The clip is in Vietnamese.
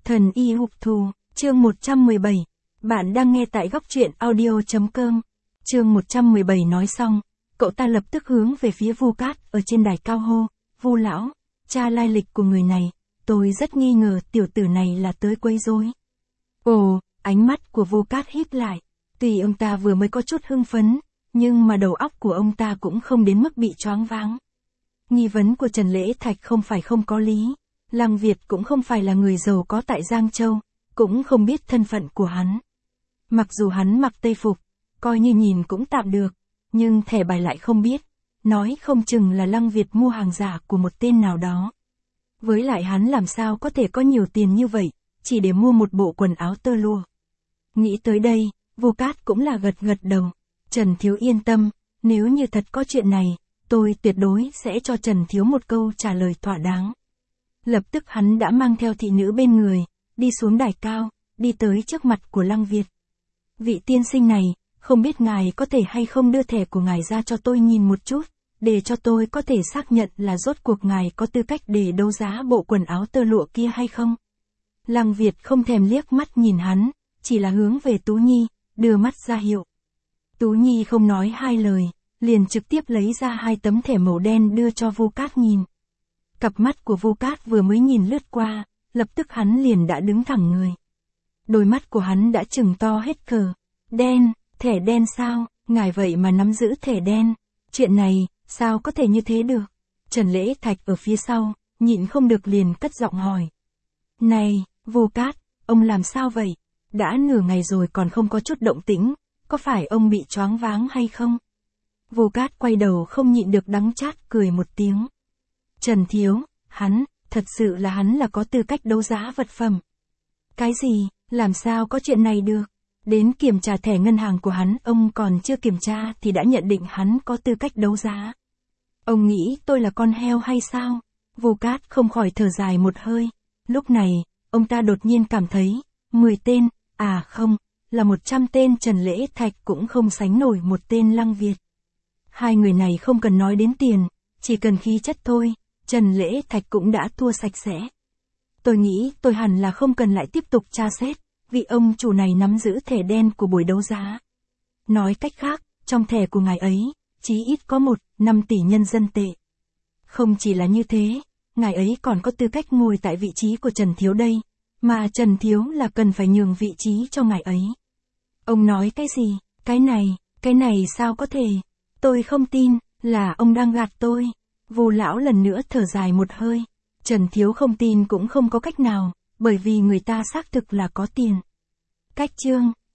Thần y hục thù, chương 117. Bạn đang nghe tại góc truyện audio.com. Chương 117 nói xong, cậu ta lập tức hướng về phía Vu Cát ở trên đài cao hô, Vu lão, tra lai lịch của người này, tôi rất nghi ngờ tiểu tử này là tới quấy rối. Ồ, ánh mắt của Vu Cát híp lại, tuy ông ta vừa mới có chút hưng phấn, nhưng mà đầu óc của ông ta cũng không đến mức bị choáng váng. Nghi vấn của Trần Lễ Thạch không phải không có lý. Lăng Việt cũng không phải là người giàu có tại Giang Châu, cũng không biết thân phận của hắn. Mặc dù hắn mặc tây phục, coi như nhìn cũng tạm được, nhưng thẻ bài lại không biết, nói không chừng là Lăng Việt mua hàng giả của một tên nào đó. Với lại hắn làm sao có thể có nhiều tiền như vậy, chỉ để mua một bộ quần áo tơ lụa. Nghĩ tới đây, Vu Cát cũng là gật gật đầu. Trần Thiếu yên tâm, nếu như thật có chuyện này, tôi tuyệt đối sẽ cho Trần Thiếu một câu trả lời thỏa đáng. Lập tức hắn đã mang theo thị nữ bên người, đi xuống đài cao, đi tới trước mặt của Lăng Việt. Vị tiên sinh này, không biết ngài có thể hay không đưa thẻ của ngài ra cho tôi nhìn một chút, để cho tôi có thể xác nhận là rốt cuộc ngài có tư cách để đấu giá bộ quần áo tơ lụa kia hay không. Lăng Việt không thèm liếc mắt nhìn hắn, chỉ là hướng về Tú Nhi, đưa mắt ra hiệu. Tú Nhi không nói hai lời, liền trực tiếp lấy ra 2 tấm thẻ màu đen đưa cho Vu Cát nhìn. Cặp mắt của Vu Cát vừa mới nhìn lướt qua, lập tức hắn liền đã đứng thẳng người. Đôi mắt của hắn đã trừng to hết cờ. Đen, thẻ đen sao, ngài vậy mà nắm giữ thẻ đen. Chuyện này, sao có thể như thế được? Trần Lễ Thạch ở phía sau, nhịn không được liền cất giọng hỏi. Này, Vu Cát, ông làm sao vậy? Đã nửa ngày rồi còn không có chút động tĩnh, có phải ông bị choáng váng hay không? Vu Cát quay đầu không nhịn được đắng chát cười một tiếng. Trần Thiếu, thật sự là hắn là có tư cách đấu giá vật phẩm. Cái gì, làm sao có chuyện này được? Đến kiểm tra thẻ ngân hàng của hắn, ông còn chưa kiểm tra thì đã nhận định hắn có tư cách đấu giá. Ông nghĩ tôi là con heo hay sao? Vu Cát không khỏi thở dài một hơi. Lúc này, ông ta đột nhiên cảm thấy, 10 tên, không, là 100 tên Trần Lễ Thạch cũng không sánh nổi một tên Lăng Việt. Hai người này không cần nói đến tiền, chỉ cần khí chất thôi, Trần Lễ Thạch cũng đã thua sạch sẽ. Tôi nghĩ tôi hẳn là không cần lại tiếp tục tra xét, vì ông chủ này nắm giữ thẻ đen của buổi đấu giá. Nói cách khác, trong thẻ của ngài ấy, chí ít có 5 tỷ nhân dân tệ. Không chỉ là như thế, ngài ấy còn có tư cách ngồi tại vị trí của Trần Thiếu đây, mà Trần Thiếu là cần phải nhường vị trí cho ngài ấy. Ông nói cái gì? Cái này sao có thể? Tôi không tin, là ông đang gạt tôi. Vu lão lần nữa thở dài một hơi. Trần Thiếu không tin cũng không có cách nào, bởi vì người ta xác thực là có tiền. Cách chương,